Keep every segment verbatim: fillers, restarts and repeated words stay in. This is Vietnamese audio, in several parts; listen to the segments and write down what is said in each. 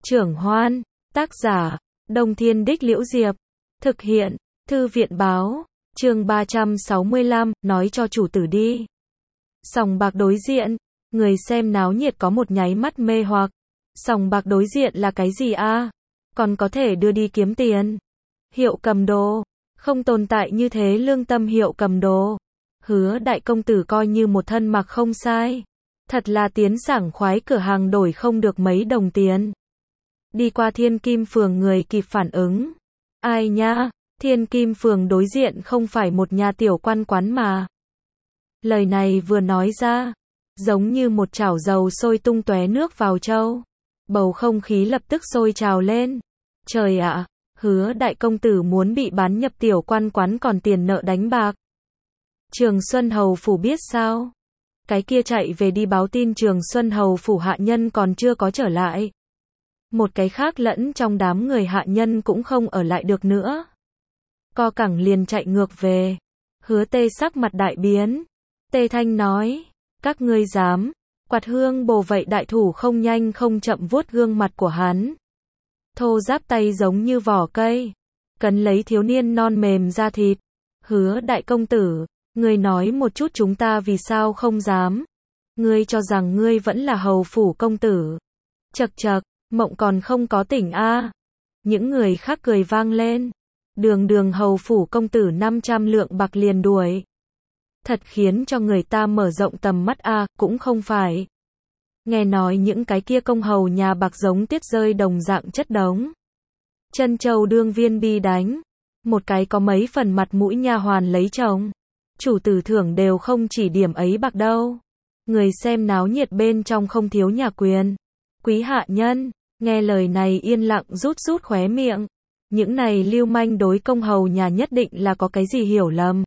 Trưởng Hoan, tác giả, Đông Thiên Đích Liễu Diệp, thực hiện, Thư viện báo, chương ba trăm sáu mươi lăm, nói cho chủ tử đi. Sòng bạc đối diện, người xem náo nhiệt có một nháy mắt mê hoặc. Sòng bạc đối diện là cái gì a? Còn có thể đưa đi kiếm tiền. Hiệu cầm đồ, không tồn tại như thế lương tâm hiệu cầm đồ. Hứa đại công tử coi như một thân mặc không sai. Thật là tiến sảng khoái, cửa hàng đổi không được mấy đồng tiền. Đi qua Thiên Kim Phường người kịp phản ứng. Ai nha, Thiên Kim Phường đối diện không phải một nhà tiểu quan quán mà. Lời này vừa nói ra, giống như một chảo dầu sôi tung tóe nước vào chậu. Bầu không khí lập tức sôi trào lên. Trời ạ, hứa đại công tử muốn bị bán nhập tiểu quan quán còn tiền nợ đánh bạc. Trường Xuân Hầu Phủ biết sao? Cái kia chạy về đi báo tin Trường Xuân Hầu Phủ hạ nhân còn chưa có trở lại. Một cái khác lẫn trong đám người hạ nhân cũng không ở lại được nữa. Co cẳng liền chạy ngược về. Hứa Tê sắc mặt đại biến. Tê Thanh nói, các ngươi dám, quạt hương bồ vậy đại thủ không nhanh không chậm vuốt gương mặt của hắn. Thô giáp tay giống như vỏ cây, cấn lấy thiếu niên non mềm da thịt. Hứa đại công tử, ngươi nói một chút chúng ta vì sao không dám. Ngươi cho rằng ngươi vẫn là hầu phủ công tử. Chậc chậc, mộng còn không có tỉnh a. Những người khác cười vang lên. Đường đường hầu phủ công tử năm trăm lượng bạc liền đuổi. Thật khiến cho người ta mở rộng tầm mắt a, cũng không phải. Nghe nói những cái kia công hầu nhà bạc giống tiết rơi đồng dạng chất đống. Chân châu đương viên bi đánh. Một cái có mấy phần mặt mũi nha hoàn lấy chồng. Chủ tử thưởng đều không chỉ điểm ấy bạc đâu. Người xem náo nhiệt bên trong không thiếu nhà quyền. Quý hạ nhân, nghe lời này yên lặng rút rút khóe miệng. Những này lưu manh đối công hầu nhà nhất định là có cái gì hiểu lầm.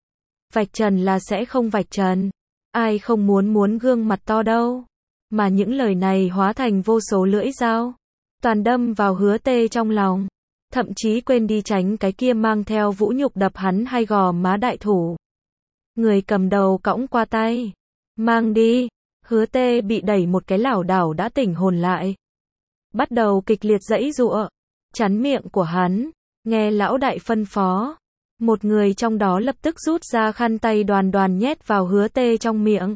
Vạch trần là sẽ không vạch trần. Ai không muốn muốn gương mặt to đâu. Mà những lời này hóa thành vô số lưỡi dao. Toàn đâm vào Hứa Tê trong lòng. Thậm chí quên đi tránh cái kia mang theo vũ nhục đập hắn hay gò má đại thủ. Người cầm đầu cõng qua tay. Mang đi. Hứa Tê bị đẩy một cái lảo đảo đã tỉnh hồn lại. Bắt đầu kịch liệt giãy giụa. Chắn miệng của hắn. Nghe lão đại phân phó. Một người trong đó lập tức rút ra khăn tay đoàn đoàn nhét vào Hứa Tê trong miệng.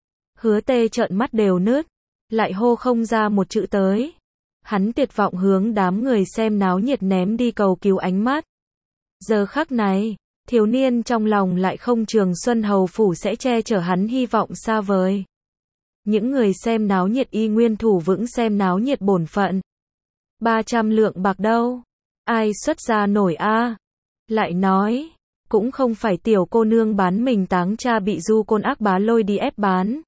Hứa Tê trợn mắt đều nứt. Lại hô không ra một chữ tới. Hắn tuyệt vọng hướng đám người xem náo nhiệt ném đi cầu cứu ánh mắt. Giờ khắc này, thiếu niên trong lòng lại không Trường Xuân Hầu Phủ sẽ che chở hắn hy vọng xa vời. Những người xem náo nhiệt y nguyên thủ vững xem náo nhiệt bổn phận. ba trăm lượng bạc đâu? Ai xuất ra nổi a? Lại nói, cũng không phải tiểu cô nương bán mình táng cha bị du côn ác bá lôi đi ép bán.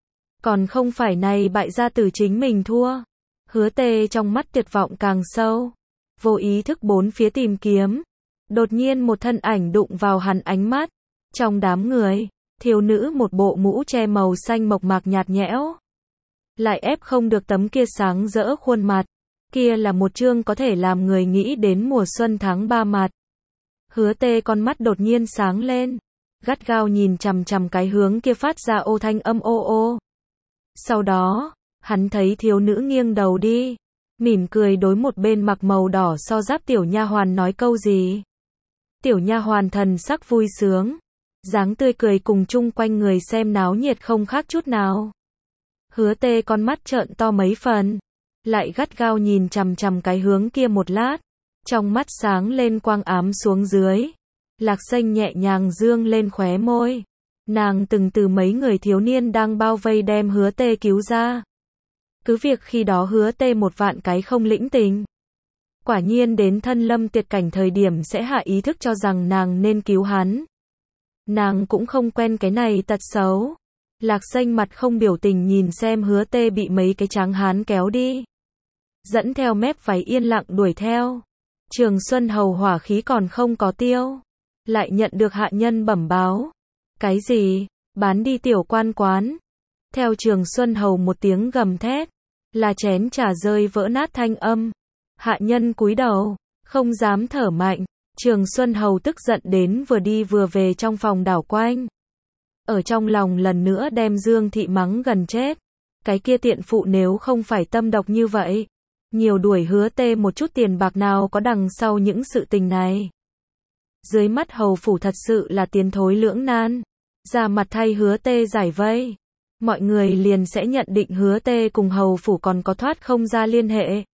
Còn không phải này bại gia tử chính mình thua. Hứa Tê trong mắt tuyệt vọng càng sâu. Vô ý thức bốn phía tìm kiếm. Đột nhiên một thân ảnh đụng vào hắn ánh mắt. Trong đám người, thiếu nữ một bộ mũ che màu xanh mộc mạc nhạt nhẽo. Lại ép không được tấm kia sáng rỡ khuôn mặt. Kia là một chương có thể làm người nghĩ đến mùa xuân tháng ba mặt. Hứa Tê con mắt đột nhiên sáng lên. Gắt gao nhìn chằm chằm cái hướng kia phát ra ô thanh âm ô ô. Sau đó, hắn thấy thiếu nữ nghiêng đầu đi. Mỉm cười đối một bên mặc màu đỏ so giáp tiểu nha hoàn nói câu gì. Tiểu nha hoàn thần sắc vui sướng. Dáng tươi cười cùng chung quanh người xem náo nhiệt không khác chút nào. Hứa Tê con mắt trợn to mấy phần. Lại gắt gao nhìn chằm chằm cái hướng kia một lát. Trong mắt sáng lên quang ám xuống dưới. Lạc Xanh nhẹ nhàng dương lên khóe môi. Nàng từng từ mấy người thiếu niên đang bao vây đem Hứa Tê cứu ra. Cứ việc khi đó Hứa Tê một vạn cái không lĩnh tình. Quả nhiên đến thân lâm tuyệt cảnh thời điểm sẽ hạ ý thức cho rằng nàng nên cứu hắn. Nàng cũng không quen cái này tật xấu. Lạc Xanh mặt không biểu tình nhìn xem Hứa Tê bị mấy cái tráng hán kéo đi. Dẫn theo mép váy yên lặng đuổi theo. Trường Xuân Hầu hỏa khí còn không có tiêu. Lại nhận được hạ nhân bẩm báo. Cái gì? Bán đi tiểu quan quán. Theo Trường Xuân Hầu một tiếng gầm thét. Là chén trà rơi vỡ nát thanh âm. Hạ nhân cúi đầu. Không dám thở mạnh. Trường Xuân Hầu tức giận đến vừa đi vừa về trong phòng đảo quanh. Ở trong lòng lần nữa đem Dương Thị mắng gần chết. Cái kia tiện phụ nếu không phải tâm độc như vậy. nhiều đuổi hứa tê một chút tiền bạc nào có đằng sau những sự tình này. Dưới mắt hầu phủ thật sự là tiến thối lưỡng nan, ra mặt thay hứa tê giải vây. Mọi người liền sẽ nhận định hứa tê cùng hầu phủ còn có thoát không ra liên hệ.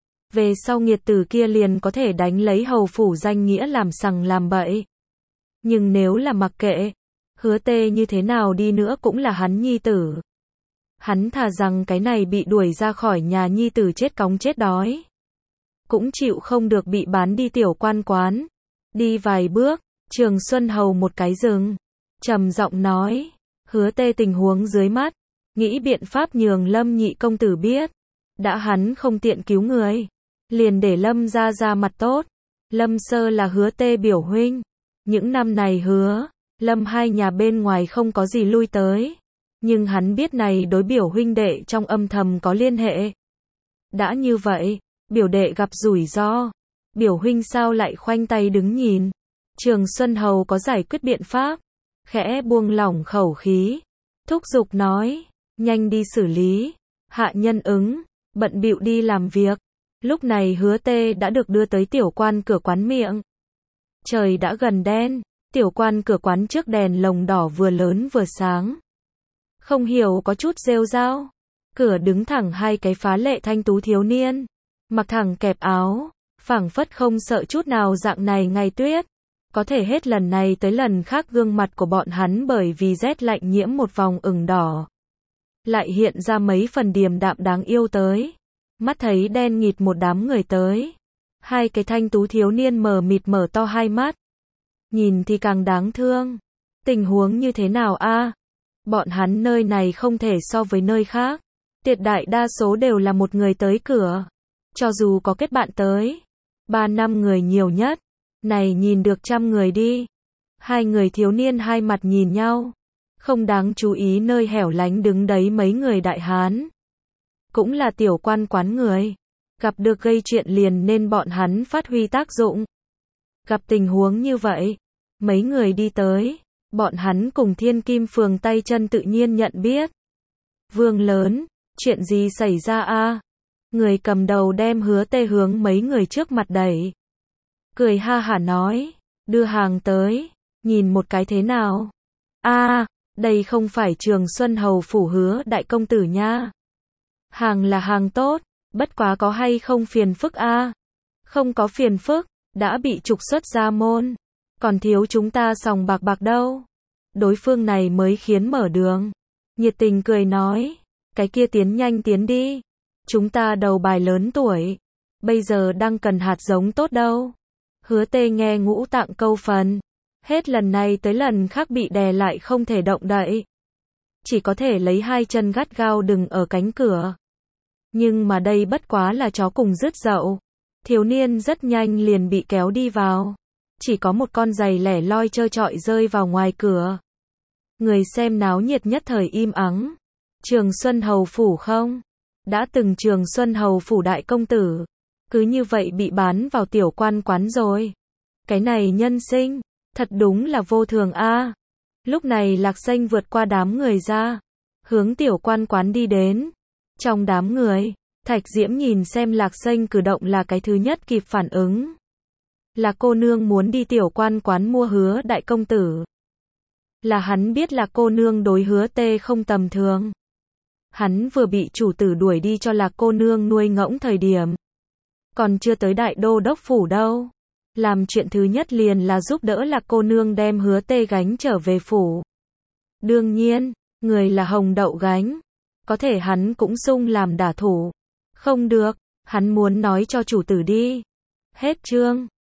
Về sau nghiệt tử kia liền có thể đánh lấy hầu phủ danh nghĩa làm sằng làm bậy. Nhưng nếu là mặc kệ, hứa tê như thế nào đi nữa cũng là hắn nhi tử. Hắn thà rằng cái này bị đuổi ra khỏi nhà nhi tử chết cóng chết đói, cũng chịu không được bị bán đi tiểu quan quán. Đi vài bước, Trường Xuân Hầu một cái dừng, trầm giọng nói, hứa tê tình huống dưới mắt, nghĩ biện pháp nhường Lâm nhị công tử biết. Đã hắn không tiện cứu người, liền để Lâm ra ra mặt tốt. Lâm Sơ là hứa tê biểu huynh. Những năm này hứa, Lâm hai nhà bên ngoài không có gì lui tới. Nhưng hắn biết này đối biểu huynh đệ trong âm thầm có liên hệ. Đã như vậy, biểu đệ gặp rủi ro, biểu huynh sao lại khoanh tay đứng nhìn. Trường Xuân Hầu có giải quyết biện pháp, khẽ buông lỏng khẩu khí, thúc giục nói, nhanh đi xử lý. Hạ nhân ứng, bận bịu đi làm việc. Lúc này hứa tê đã được đưa tới tiểu quan cửa quán miệng. Trời đã gần đen, tiểu quan cửa quán trước đèn lồng đỏ vừa lớn vừa sáng. Không hiểu có chút rêu rao. Cửa đứng thẳng hai cái phá lệ thanh tú thiếu niên, mặc thẳng kẹp áo, phảng phất không sợ chút nào dạng này ngày tuyết. Có thể hết lần này tới lần khác gương mặt của bọn hắn bởi vì rét lạnh nhiễm một vòng ửng đỏ. Lại hiện ra mấy phần điềm đạm đáng yêu tới. Mắt thấy đen nghịt một đám người tới. Hai cái thanh tú thiếu niên mờ mịt mở to hai mắt. Nhìn thì càng đáng thương. Tình huống như thế nào a? Bọn hắn nơi này không thể so với nơi khác. Tuyệt đại đa số đều là một người tới cửa. Cho dù có kết bạn tới, ba năm người nhiều nhất. Này nhìn được trăm người đi. Hai người thiếu niên hai mặt nhìn nhau. Không đáng chú ý nơi hẻo lánh đứng đấy mấy người đại hán. Cũng là tiểu quan quán người. Gặp được gây chuyện liền nên bọn hắn phát huy tác dụng. Gặp tình huống như vậy, mấy người đi tới, bọn hắn cùng Thiên Kim Phường tay chân tự nhiên nhận biết. Vương lớn, chuyện gì xảy ra a? Người cầm đầu đem hứa tê hướng mấy người trước mặt đẩy. Cười ha hả nói, đưa hàng tới, nhìn một cái thế nào? A, đây không phải Trường Xuân Hầu phủ hứa đại công tử nha. Hàng là hàng tốt, bất quá có hay không phiền phức a? Không có phiền phức, đã bị trục xuất ra môn, còn thiếu chúng ta sòng bạc bạc đâu. Đối phương này mới khiến mở đường, nhiệt tình cười nói, cái kia tiến nhanh tiến đi, chúng ta đầu bài lớn tuổi, bây giờ đang cần hạt giống tốt đâu. Hứa tê nghe ngũ tạng câu phần, hết lần này tới lần khác bị đè lại không thể động đậy, chỉ có thể lấy hai chân gắt gao đừng ở cánh cửa. Nhưng mà đây bất quá là chó cùng rứt dậu. Thiếu niên rất nhanh liền bị kéo đi vào. Chỉ có một con giày lẻ loi trơ trọi rơi vào ngoài cửa. Người xem náo nhiệt nhất thời im ắng. Trường Xuân Hầu phủ không? Đã từng Trường Xuân Hầu phủ đại công tử. Cứ như vậy bị bán vào tiểu quan quán rồi. Cái này nhân sinh, thật đúng là vô thường a. Lúc này Lạc Xanh vượt qua đám người ra, hướng tiểu quan quán đi đến. Trong đám người, Thạch Diễm nhìn xem Lạc Xanh cử động là cái thứ nhất kịp phản ứng. Là cô nương muốn đi tiểu quan quán mua hứa đại công tử. Là hắn biết là cô nương đối hứa tê không tầm thường. Hắn vừa bị chủ tử đuổi đi cho Lạc cô nương nuôi ngỗng thời điểm. Còn chưa tới đại đô đốc phủ đâu. Làm chuyện thứ nhất liền là giúp đỡ Lạc cô nương đem hứa tê gánh trở về phủ. Đương nhiên, người là hồng đậu gánh. Có thể hắn cũng sung làm đả thủ. Không được, hắn muốn nói cho chủ tử đi. Hết chương.